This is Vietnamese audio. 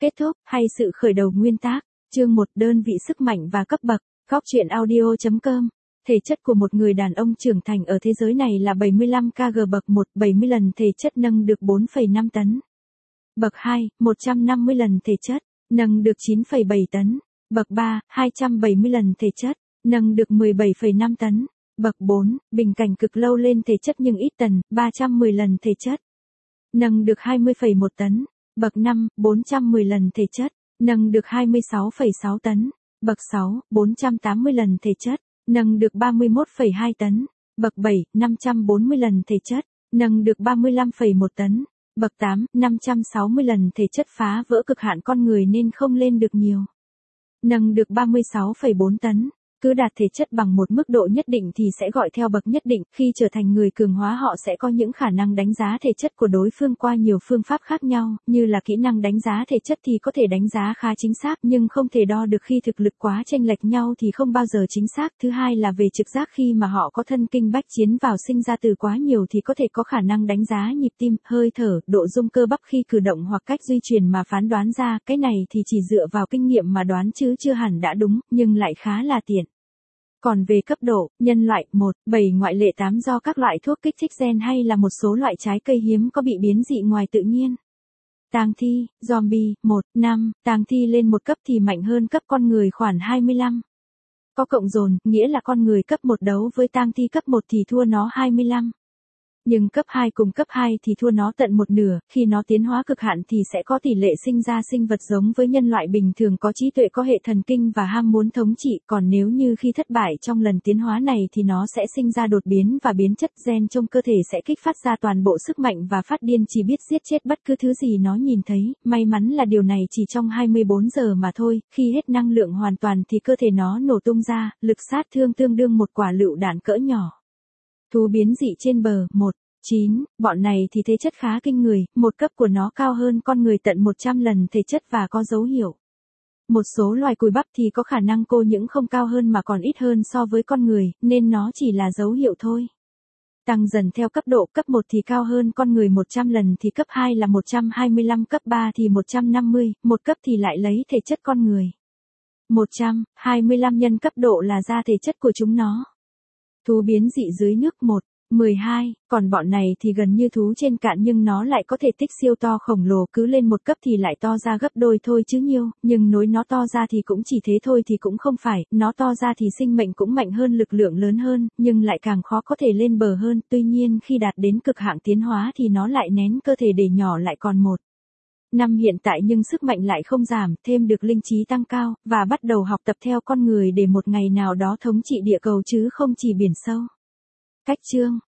Kết thúc, hay sự khởi đầu nguyên tác. Chương 1 đơn vị sức mạnh và cấp bậc. Góc truyện audio.com. Thể chất của một người đàn ông trưởng thành ở thế giới này là 75 kg bậc 1, 70 lần thể chất nâng được 4,5 tấn. Bậc 2, 150 lần thể chất, nâng được 9,7 tấn. Bậc 3, 270 lần thể chất, nâng được 17,5 tấn. Bậc 4, bình cảnh cực lâu lên thể chất nhưng ít tần, 310 lần thể chất, nâng được 20,1 tấn. Bậc 5, 410 lần thể chất, nâng được 26,6 tấn. Bậc 6, 480 lần thể chất, nâng được 31,2 tấn. Bậc 7, 540 lần thể chất, nâng được 35,1 tấn. Bậc 8, 560 lần thể chất phá vỡ cực hạn con người nên không lên được nhiều, nâng được 36,4 tấn. Cứ đạt thể chất bằng một mức độ nhất định thì sẽ gọi theo bậc nhất định, khi trở thành người cường hóa họ sẽ có những khả năng đánh giá thể chất của đối phương qua nhiều phương pháp khác nhau, như là kỹ năng đánh giá thể chất thì có thể đánh giá khá chính xác nhưng không thể đo được khi thực lực quá chênh lệch nhau thì không bao giờ chính xác. Thứ hai là về trực giác, khi mà họ có thân kinh bách chiến vào sinh ra từ quá nhiều thì có thể có khả năng đánh giá nhịp tim, hơi thở, độ rung cơ bắp khi cử động hoặc cách di chuyển mà phán đoán ra. Cái này thì chỉ dựa vào kinh nghiệm mà đoán chứ chưa hẳn đã đúng, nhưng lại khá là tiện. Còn về cấp độ, nhân loại 1, 7 ngoại lệ 8 do các loại thuốc kích thích gen hay là một số loại trái cây hiếm có bị biến dị ngoài tự nhiên. Tang thi, zombie, 1, 5, tang thi lên một cấp thì mạnh hơn cấp con người khoảng 25. Có cộng dồn, nghĩa là con người cấp 1 đấu với tang thi cấp 1 thì thua nó 25. Nhưng cấp 2 cùng cấp 2 thì thua nó tận một nửa, khi nó tiến hóa cực hạn thì sẽ có tỷ lệ sinh ra sinh vật giống với nhân loại bình thường, có trí tuệ, có hệ thần kinh và ham muốn thống trị, còn nếu như khi thất bại trong lần tiến hóa này thì nó sẽ sinh ra đột biến và biến chất gen trong cơ thể sẽ kích phát ra toàn bộ sức mạnh và phát điên, chỉ biết giết chết bất cứ thứ gì nó nhìn thấy. May mắn là điều này chỉ trong 24 giờ mà thôi, khi hết năng lượng hoàn toàn thì cơ thể nó nổ tung ra, lực sát thương tương đương một quả lựu đạn cỡ nhỏ. Thú biến dị trên bờ, 1, 9, bọn này thì thể chất khá kinh người, một cấp của nó cao hơn con người tận 100 lần thể chất và có dấu hiệu. Một số loài cùi bắp thì có khả năng cô những không cao hơn mà còn ít hơn so với con người, nên nó chỉ là dấu hiệu thôi. Tăng dần theo cấp độ, cấp 1 thì cao hơn con người 100 lần thì cấp 2 là 125, cấp 3 thì 150, một cấp thì lại lấy thể chất con người. 125 nhân cấp độ là ra thể chất của chúng nó. Thú biến dị dưới nước 1, 12, còn bọn này thì gần như thú trên cạn nhưng nó lại có thể tích siêu to khổng lồ, cứ lên một cấp thì lại to ra gấp đôi thôi chứ nhiêu, nhưng nói nó to ra thì cũng chỉ thế thôi thì cũng không phải, nó to ra thì sinh mệnh cũng mạnh hơn, lực lượng lớn hơn, nhưng lại càng khó có thể lên bờ hơn, tuy nhiên khi đạt đến cực hạn tiến hóa thì nó lại nén cơ thể để nhỏ lại còn 1. 5 hiện tại nhưng sức mạnh lại không giảm, thêm được linh trí tăng cao, và bắt đầu học tập theo con người để một ngày nào đó thống trị địa cầu chứ không chỉ biển sâu. Cách chương